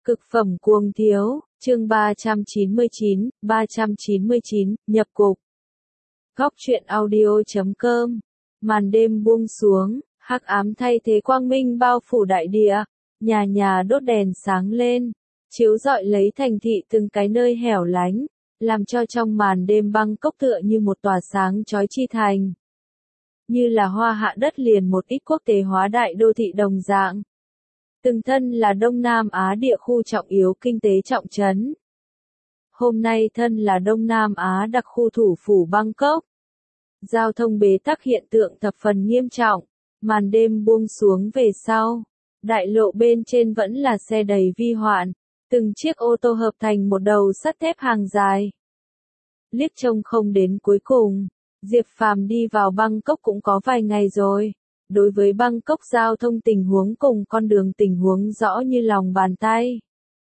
Cực phẩm cuồng thiếu, chương 399, nhập cục. Góc truyện audio.com. Màn đêm buông xuống, hắc ám thay thế quang minh bao phủ đại địa, nhà nhà đốt đèn sáng lên, chiếu rọi lấy thành thị từng cái nơi hẻo lánh, làm cho trong màn đêm Bangkok tựa như một tỏa sáng chói chi thành. Như là hoa hạ đất liền một ít quốc tế hóa đại đô thị đồng dạng. Từng thân là Đông Nam Á địa khu trọng yếu kinh tế trọng trấn. Hôm nay thân là Đông Nam Á đặc khu thủ phủ Bangkok. Giao thông bế tắc hiện tượng thập phần nghiêm trọng, màn đêm buông xuống về sau. Đại lộ bên trên vẫn là xe đầy vi hoạn, từng chiếc ô tô hợp thành một đầu sắt thép hàng dài. Liếc trông không đến cuối cùng, Diệp Phàm đi vào Bangkok cũng có vài ngày rồi. Đối với Bangkok giao thông tình huống cùng con đường tình huống rõ như lòng bàn tay.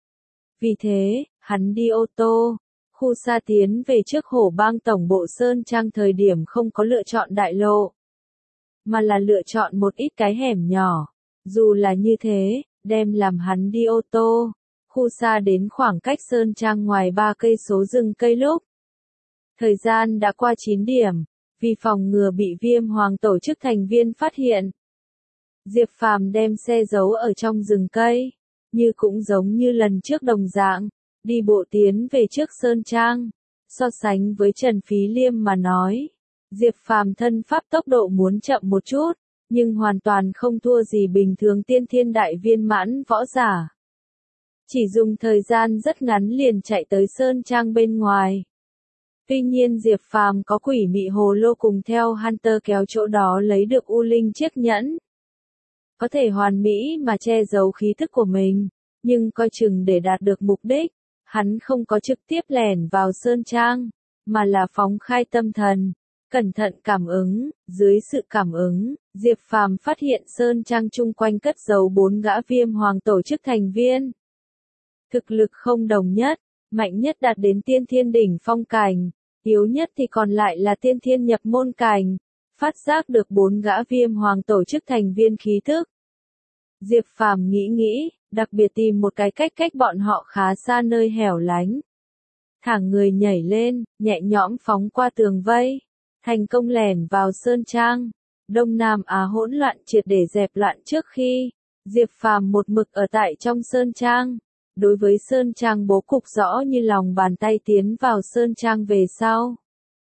Vì thế, hắn đi ô tô, khu xa tiến về trước Hổ Bang tổng bộ Sơn Trang thời điểm không có lựa chọn đại lộ, mà là lựa chọn một ít cái hẻm nhỏ. Dù là như thế, đem làm hắn đi ô tô, khu xa đến khoảng cách Sơn Trang ngoài 3 cây số rừng cây lúc. Thời gian đã qua 9 điểm. Vì phòng ngừa bị Viêm Hoàng tổ chức thành viên phát hiện, Diệp Phàm đem xe giấu ở trong rừng cây, như cũng giống như lần trước đồng dạng, đi bộ tiến về trước Sơn Trang. So sánh với Trần Phí Liêm mà nói, Diệp Phàm thân pháp tốc độ muốn chậm một chút, nhưng hoàn toàn không thua gì bình thường tiên thiên đại viên mãn võ giả. Chỉ dùng thời gian rất ngắn liền chạy tới Sơn Trang bên ngoài. Tuy nhiên Diệp Phàm có quỷ mị hồ lô cùng theo Hunter kéo chỗ đó lấy được U Linh chiếc nhẫn. Có thể hoàn mỹ mà che giấu khí thức của mình, nhưng coi chừng để đạt được mục đích, hắn không có trực tiếp lẻn vào Sơn Trang, mà là phóng khai tâm thần, cẩn thận cảm ứng. Dưới sự cảm ứng, Diệp Phàm phát hiện Sơn Trang chung quanh cất giấu 4 gã Viêm Hoàng tổ chức thành viên. Thực lực không đồng nhất, mạnh nhất đạt đến tiên thiên đỉnh phong cảnh. Yếu nhất thì còn lại là tiên thiên nhập môn cảnh, phát giác được 4 gã Viêm Hoàng tổ chức thành viên khí thức. Diệp Phàm nghĩ, đặc biệt tìm một cái cách bọn họ khá xa nơi hẻo lánh. Thẳng người nhảy lên, nhẹ nhõm phóng qua tường vây, thành công lẻn vào Sơn Trang. Đông Nam Á hỗn loạn triệt để dẹp loạn trước khi, Diệp Phàm một mực ở tại trong Sơn Trang. Đối với Sơn Trang bố cục rõ như lòng bàn tay tiến vào Sơn Trang về sau.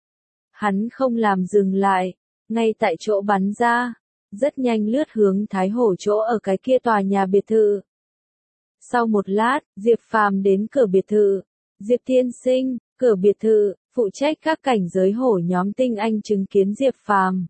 Hắn không làm dừng lại, ngay tại chỗ bắn ra, rất nhanh lướt hướng Thái Hổ chỗ ở cái kia tòa nhà biệt thự. Sau một lát, Diệp Phàm đến cửa biệt thự. Diệp Tiên Sinh, cửa biệt thự, phụ trách các cảnh giới hổ nhóm tinh anh chứng kiến Diệp Phàm.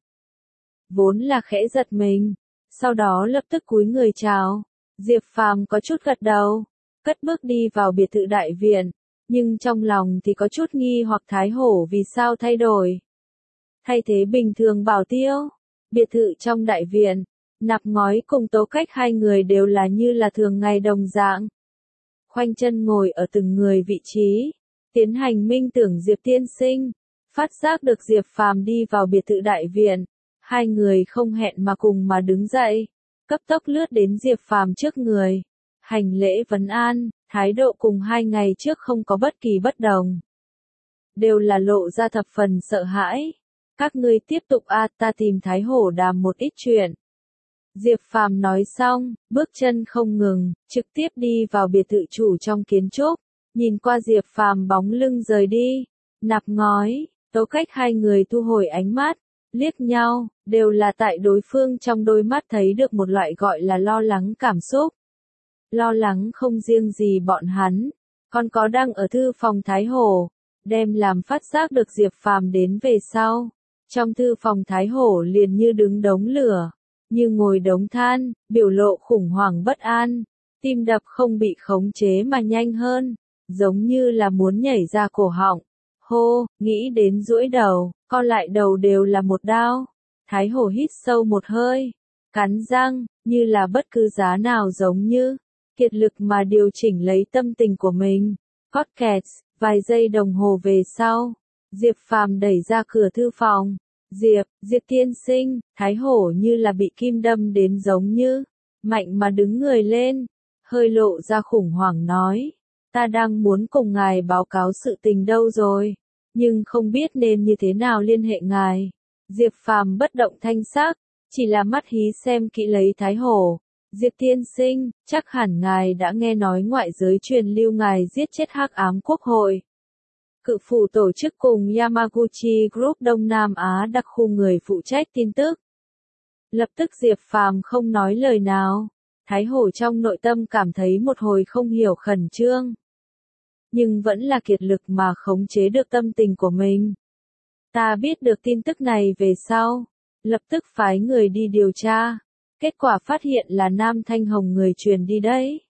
Vốn là khẽ giật mình, sau đó lập tức cúi người chào. Diệp Phàm có chút gật đầu. Cất bước đi vào biệt thự đại viện, nhưng trong lòng thì có chút nghi hoặc Thái Hổ vì sao thay đổi. Thay thế bình thường bảo tiêu, biệt thự trong đại viện, Nạp Ngói cùng Tố Cách hai người đều là như là thường ngày đồng dạng. Khoanh chân ngồi ở từng người vị trí, tiến hành minh tưởng Diệp Tiên Sinh, phát giác được Diệp Phàm đi vào biệt thự đại viện, hai người không hẹn mà cùng mà đứng dậy, cấp tốc lướt đến Diệp Phàm trước người. Hành lễ vấn an, thái độ cùng 2 ngày trước không có bất kỳ bất đồng. Đều là lộ ra thập phần sợ hãi. Các ngươi tiếp tục ta tìm Thái Hổ đàm một ít chuyện. Diệp Phàm nói xong, bước chân không ngừng, trực tiếp đi vào biệt thự chủ trong kiến trúc, nhìn qua Diệp Phàm bóng lưng rời đi. Nạp Ngói, Tố Cách hai người thu hồi ánh mắt, liếc nhau, đều là tại đối phương trong đôi mắt thấy được một loại gọi là lo lắng cảm xúc. Lo lắng không riêng gì bọn hắn, còn có đang ở thư phòng Thái Hổ, đem làm phát giác được Diệp Phàm đến về sau. Trong thư phòng Thái Hổ liền như đứng đống lửa, như ngồi đống than, biểu lộ khủng hoảng bất an, tim đập không bị khống chế mà nhanh hơn, giống như là muốn nhảy ra cổ họng. Hô, nghĩ đến duỗi đầu, co lại đầu đều là một đau. Thái Hổ hít sâu một hơi, cắn răng, như là bất cứ giá nào giống như kiệt lực mà điều chỉnh lấy tâm tình của mình. Podcast, vài giây đồng hồ về sau, Diệp Phàm đẩy ra cửa thư phòng. Diệp Tiên Sinh, Thái Hổ như là bị kim đâm đến giống như, mạnh mà đứng người lên, hơi lộ ra khủng hoảng nói, ta đang muốn cùng ngài báo cáo sự tình đâu rồi, nhưng không biết nên như thế nào liên hệ ngài. Diệp Phàm bất động thanh sắc, chỉ là mắt hí xem kỹ lấy Thái Hổ. Diệp tiên sinh, chắc hẳn ngài đã nghe nói ngoại giới truyền lưu ngài giết chết Hắc Ám Quốc hội. Cự phủ tổ chức cùng Yamaguchi Group Đông Nam Á đặc khu người phụ trách tin tức. Lập tức Diệp Phàm không nói lời nào. Thái Hổ trong nội tâm cảm thấy một hồi không hiểu khẩn trương. Nhưng vẫn là kiệt lực mà khống chế được tâm tình của mình. Ta biết được tin tức này về sau. Lập tức phái người đi điều tra. Kết quả phát hiện là Nam Thanh Hồng người truyền đi đấy.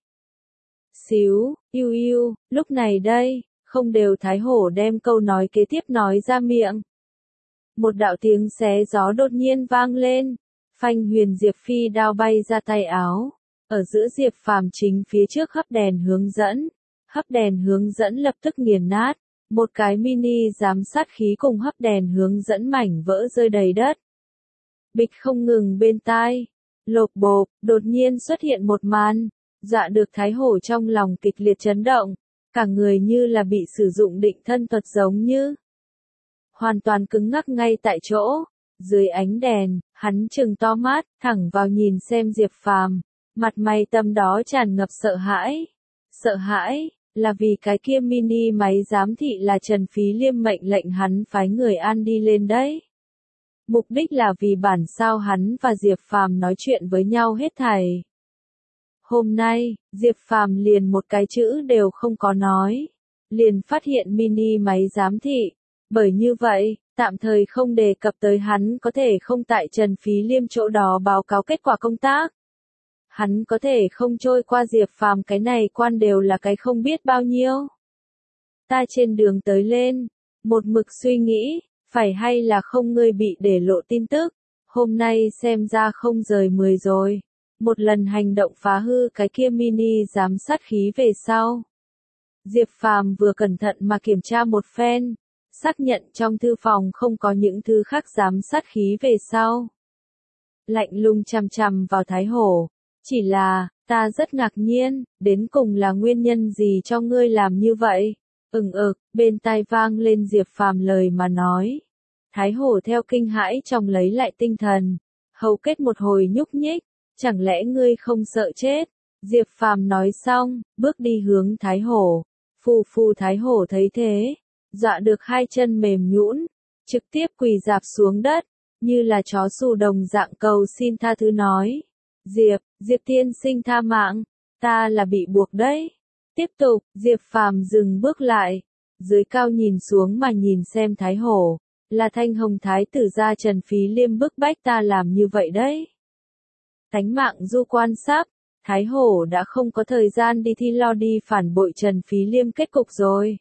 Xíu, yêu yêu, lúc này đây, không đều Thái Hổ đem câu nói kế tiếp nói ra miệng. Một đạo tiếng xé gió đột nhiên vang lên. Phanh Huyền Diệp phi đao bay ra tay áo. Ở giữa Diệp Phàm chính phía trước hấp đèn hướng dẫn. Hấp đèn hướng dẫn lập tức nghiền nát. Một cái mini giám sát khí cùng hấp đèn hướng dẫn mảnh vỡ rơi đầy đất. Bịch không ngừng bên tai. Lộp bộp, đột nhiên xuất hiện một màn. Dọa được Thái Hổ trong lòng kịch liệt chấn động. Cả người như là bị sử dụng định thân thuật giống như. Hoàn toàn cứng ngắc ngay tại chỗ. Dưới ánh đèn, hắn trừng to mắt, thẳng vào nhìn xem Diệp Phàm. Mặt mày tâm đó tràn ngập sợ hãi. Sợ hãi, là vì cái kia mini máy giám thị là Trần Phí Liêm mệnh lệnh hắn phái người an đi lên đấy. Mục đích là vì bản sao hắn và Diệp Phàm nói chuyện với nhau hết thảy. Hôm nay, Diệp Phàm liền một cái chữ đều không có nói. Liền phát hiện mini máy giám thị. Bởi như vậy, tạm thời không đề cập tới hắn có thể không tại Trần Phí Liêm chỗ đó báo cáo kết quả công tác. Hắn có thể không trôi qua Diệp Phàm cái này quan đều là cái không biết bao nhiêu. Ta trên đường tới lên, một mực suy nghĩ, phải hay là không ngươi bị để lộ tin tức, hôm nay xem ra không rời 10 rồi. Một lần hành động phá hư cái kia mini giám sát khí về sau. Diệp Phàm vừa cẩn thận mà kiểm tra một phen, xác nhận trong thư phòng không có những thứ khác giám sát khí về sau. Lạnh lùng chằm chằm vào Thái Hổ. Chỉ là, ta rất ngạc nhiên, đến cùng là nguyên nhân gì cho ngươi làm như vậy? Bên tai vang lên Diệp Phàm lời mà nói. Thái Hổ theo kinh hãi trong lấy lại tinh thần. Hầu kết một hồi nhúc nhích, chẳng lẽ ngươi không sợ chết? Diệp Phàm nói xong, bước đi hướng Thái Hổ. Phù Thái Hổ thấy thế, dọa được hai chân mềm nhũn, trực tiếp quỳ rạp xuống đất, như là chó sù đồng dạng cầu xin tha thứ nói. Diệp tiên sinh tha mạng, ta là bị buộc đấy. Tiếp tục, Diệp Phàm dừng bước lại, dưới cao nhìn xuống mà nhìn xem Thái Hổ, là Thanh Hồng Thái tử gia Trần Phí Liêm bức bách ta làm như vậy đấy. Tánh mạng du quan sắp, Thái Hổ đã không có thời gian đi thi lo đi phản bội Trần Phí Liêm kết cục rồi.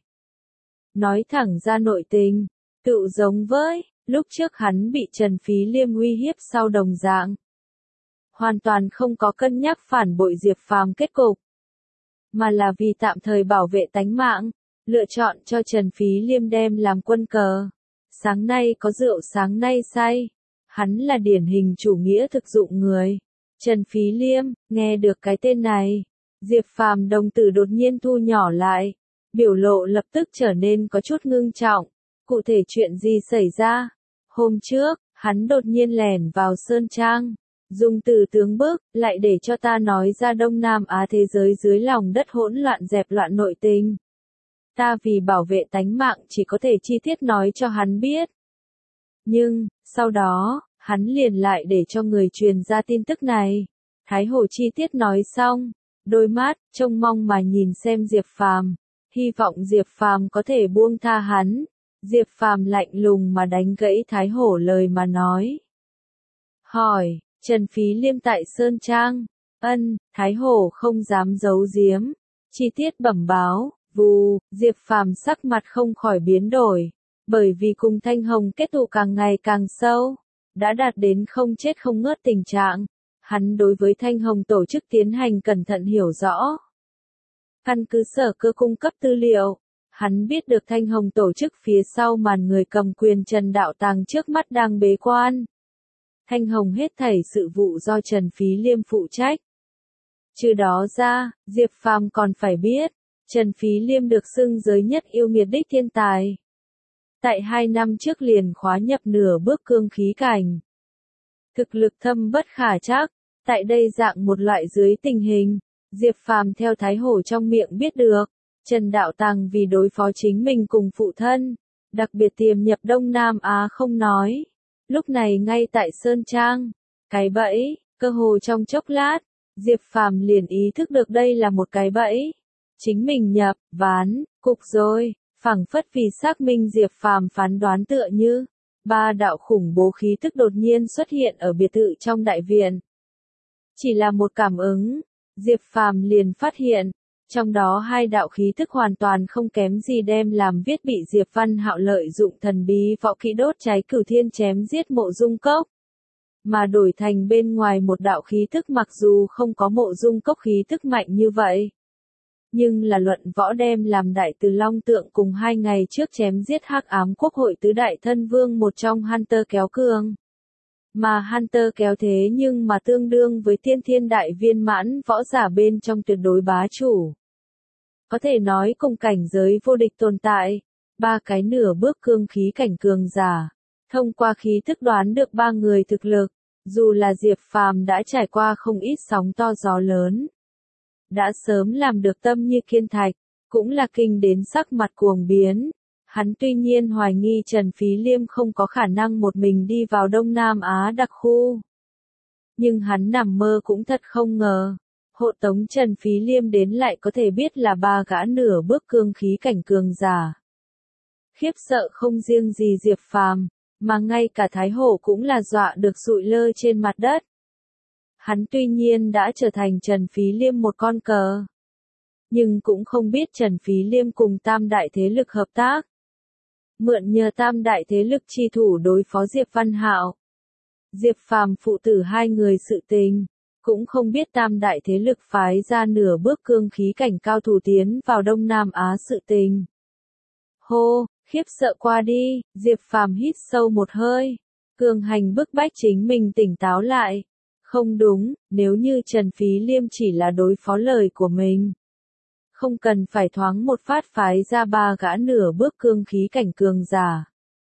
Nói thẳng ra nội tình, tự giống với, lúc trước hắn bị Trần Phí Liêm uy hiếp sau đồng dạng. Hoàn toàn không có cân nhắc phản bội Diệp Phàm kết cục. Mà là vì tạm thời bảo vệ tánh mạng, lựa chọn cho Trần Phí Liêm đem làm quân cờ. Sáng nay có rượu sáng nay say. Hắn là điển hình chủ nghĩa thực dụng người. Trần Phí Liêm, nghe được cái tên này. Diệp Phàm đồng tử đột nhiên thu nhỏ lại. Biểu lộ lập tức trở nên có chút ngưng trọng. Cụ thể chuyện gì xảy ra? Hôm trước, hắn đột nhiên lẻn vào Sơn Trang. Dùng từ tướng bước, lại để cho ta nói ra Đông Nam Á thế giới dưới lòng đất hỗn loạn dẹp loạn nội tình. Ta vì bảo vệ tánh mạng chỉ có thể chi tiết nói cho hắn biết. Nhưng, sau đó, hắn liền lại để cho người truyền ra tin tức này. Thái Hổ chi tiết nói xong, đôi mắt, trông mong mà nhìn xem Diệp Phàm, hy vọng Diệp Phàm có thể buông tha hắn. Diệp Phàm lạnh lùng mà đánh gãy Thái Hổ lời mà nói. Hỏi, Trần Phí Liêm tại Sơn Trang, Thái Hổ không dám giấu giếm, chi tiết bẩm báo, Diệp Phàm sắc mặt không khỏi biến đổi, bởi vì cùng Thanh Hồng kết thù càng ngày càng sâu, đã đạt đến không chết không ngớt tình trạng, hắn đối với Thanh Hồng tổ chức tiến hành cẩn thận hiểu rõ. Căn cứ sở cơ cung cấp tư liệu, hắn biết được Thanh Hồng tổ chức phía sau màn người cầm quyền Trần Đạo Tàng trước mắt đang bế quan. Thanh Hồng hết thảy sự vụ do Trần Phí Liêm phụ trách. Trừ đó ra, Diệp Phàm còn phải biết, Trần Phí Liêm được xưng giới nhất yêu nghiệt đích thiên tài. Tại 2 năm trước liền khóa nhập nửa bước cương khí cảnh. Thực lực thâm bất khả trắc, tại đây dạng một loại dưới tình hình, Diệp Phàm theo Thái Hổ trong miệng biết được, Trần Đạo Tàng vì đối phó chính mình cùng phụ thân, đặc biệt tiềm nhập Đông Nam Á không nói. Lúc này ngay tại Sơn Trang, cái bẫy, cơ hồ trong chốc lát, Diệp Phàm liền ý thức được đây là một cái bẫy. Chính mình nhập, ván, cục rồi, phảng phất vì xác minh Diệp Phàm phán đoán tựa như, 3 đạo khủng bố khí tức đột nhiên xuất hiện ở biệt thự trong đại viện. Chỉ là một cảm ứng, Diệp Phàm liền phát hiện, trong đó 2 đạo khí tức hoàn toàn không kém gì đem làm viết bị Diệp Văn Hạo lợi dụng thần bí võ kỹ đốt cháy Cửu Thiên chém giết Mộ Dung Cốc, mà đổi thành bên ngoài một đạo khí tức mặc dù không có Mộ Dung Cốc khí tức mạnh như vậy, nhưng là luận võ đem làm Đại Từ Long Tượng cùng 2 ngày trước chém giết Hắc Ám Quốc hội tứ đại thân vương một trong Hunter kéo cường. Mà Hunter kéo thế nhưng mà tương đương với tiên thiên đại viên mãn võ giả bên trong tuyệt đối bá chủ. Có thể nói cùng cảnh giới vô địch tồn tại, 3 cái nửa bước cương khí cảnh cường giả. Thông qua khí thức đoán được 3 người thực lực, dù là Diệp Phàm đã trải qua không ít sóng to gió lớn. Đã sớm làm được tâm như kiên thạch, cũng là kinh đến sắc mặt cuồng biến. Hắn tuy nhiên hoài nghi Trần Phí Liêm không có khả năng một mình đi vào Đông Nam Á đặc khu. Nhưng hắn nằm mơ cũng thật không ngờ, hộ tống Trần Phí Liêm đến lại có thể biết là 3 gã nửa bước cương khí cảnh cường giả. Khiếp sợ không riêng gì Diệp Phàm, mà ngay cả Thái Hổ cũng là dọa được sụi lơ trên mặt đất. Hắn tuy nhiên đã trở thành Trần Phí Liêm một con cờ, nhưng cũng không biết Trần Phí Liêm cùng tam đại thế lực hợp tác. Mượn nhờ tam đại thế lực chi thủ đối phó Diệp Văn Hạo. Diệp Phàm phụ tử 2 người sự tình, cũng không biết tam đại thế lực phái ra nửa bước cương khí cảnh cao thủ tiến vào Đông Nam Á sự tình. Hô, khiếp sợ qua đi, Diệp Phàm hít sâu một hơi, cường hành bức bách chính mình tỉnh táo lại. Không đúng, nếu như Trần Phí Liêm chỉ là đối phó lời của mình, không cần phải thoáng một phát phái ra 3 gã nửa bước cương khí cảnh cường giả.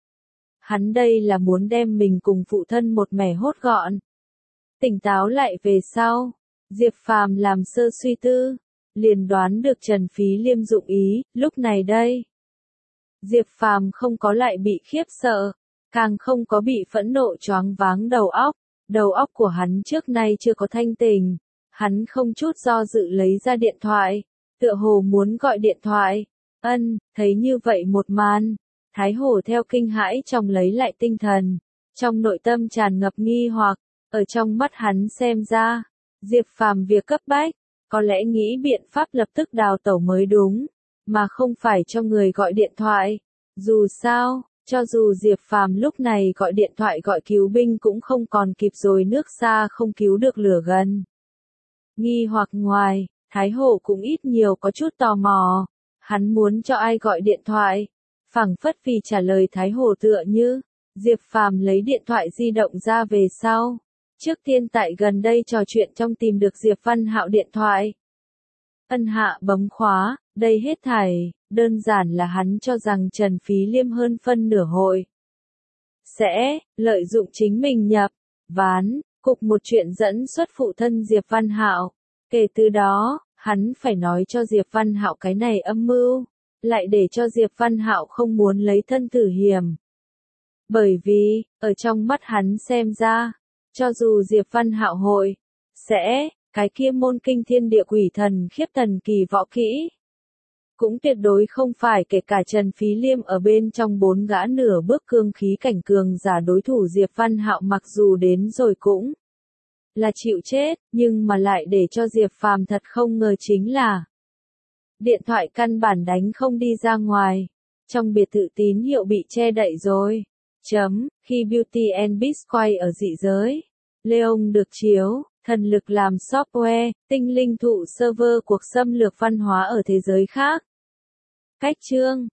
Hắn đây là muốn đem mình cùng phụ thân một mẻ hốt gọn. Tỉnh táo lại về sau, Diệp Phàm làm sơ suy tư, liền đoán được Trần Phí Liêm dụng ý, lúc này đây. Diệp Phàm không có lại bị khiếp sợ, càng không có bị phẫn nộ choáng váng đầu óc của hắn trước nay chưa có thanh tỉnh, hắn không chút do dự lấy ra điện thoại, tựa hồ muốn gọi điện thoại. Thấy như vậy một màn, Thái Hổ theo kinh hãi trong lấy lại tinh thần, trong nội tâm tràn ngập nghi hoặc, ở trong mắt hắn xem ra, Diệp Phàm việc cấp bách, có lẽ nghĩ biện pháp lập tức đào tẩu mới đúng, mà không phải cho người gọi điện thoại. Dù sao, cho dù Diệp Phàm lúc này gọi điện thoại gọi cứu binh cũng không còn kịp rồi, nước xa không cứu được lửa gần. Nghi hoặc ngoài, Thái Hổ cũng ít nhiều có chút tò mò, hắn muốn cho ai gọi điện thoại, phảng phất vì trả lời Thái Hổ tựa như, Diệp Phàm lấy điện thoại di động ra về sau, trước tiên tại gần đây trò chuyện trong tìm được Diệp Văn Hạo điện thoại. Hạ bấm khóa, đây hết thảy, đơn giản là hắn cho rằng Trần Phí Liêm hơn phân nửa hội sẽ lợi dụng chính mình nhập, ván, cục một chuyện dẫn xuất phụ thân Diệp Văn Hạo. Kể từ đó, hắn phải nói cho Diệp Văn Hạo cái này âm mưu, lại để cho Diệp Văn Hạo không muốn lấy thân thử hiểm. Bởi vì, ở trong mắt hắn xem ra, cho dù Diệp Văn Hạo hội sẽ cái kia môn kinh thiên địa quỷ thần khiếp thần kỳ võ kỹ, cũng tuyệt đối không phải kể cả Trần Phí Liêm ở bên trong 4 gã nửa bước cương khí cảnh cường giả đối thủ Diệp Văn Hạo, mặc dù đến rồi cũng là chịu chết, nhưng mà lại để cho Diệp Phàm thật không ngờ chính là điện thoại căn bản đánh không đi ra ngoài, trong biệt thự tín hiệu bị che đậy rồi. Khi Beauty and Beast quay ở dị giới, Leon được chiếu thần lực làm software, tinh linh thụ server cuộc xâm lược văn hóa ở thế giới khác. Cách chương